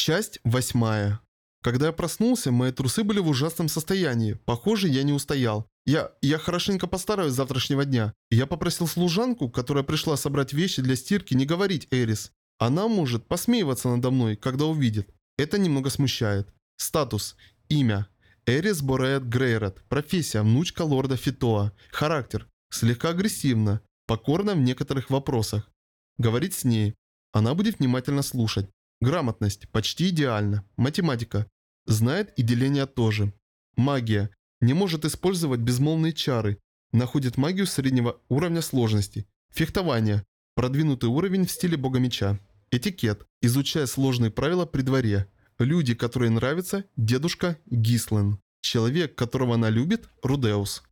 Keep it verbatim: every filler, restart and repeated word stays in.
Часть восьмая. Когда я проснулся, мои трусы были в ужасном состоянии. Похоже, я не устоял. Я... я хорошенько постараюсь с завтрашнего дня. Я попросил служанку, которая пришла собрать вещи для стирки, не говорить Эрис. Она может посмеиваться надо мной, когда увидит. Это немного смущает. Статус. Имя. Эрис Бореет Грейрот. Профессия. Внучка лорда Фитоа. Характер. Слегка агрессивно. Покорна в некоторых вопросах. Говорить с ней. Она будет внимательно слушать. Грамотность. Почти идеально. Математика. Знает и деление тоже. Магия. Не может использовать безмолвные чары. Находит магию среднего уровня сложности. Фехтование. Продвинутый уровень в стиле бога меча. Этикет. Изучая сложные правила при дворе. Люди, которые нравятся, дедушка Гислен. Человек, которого она любит, Рудеус.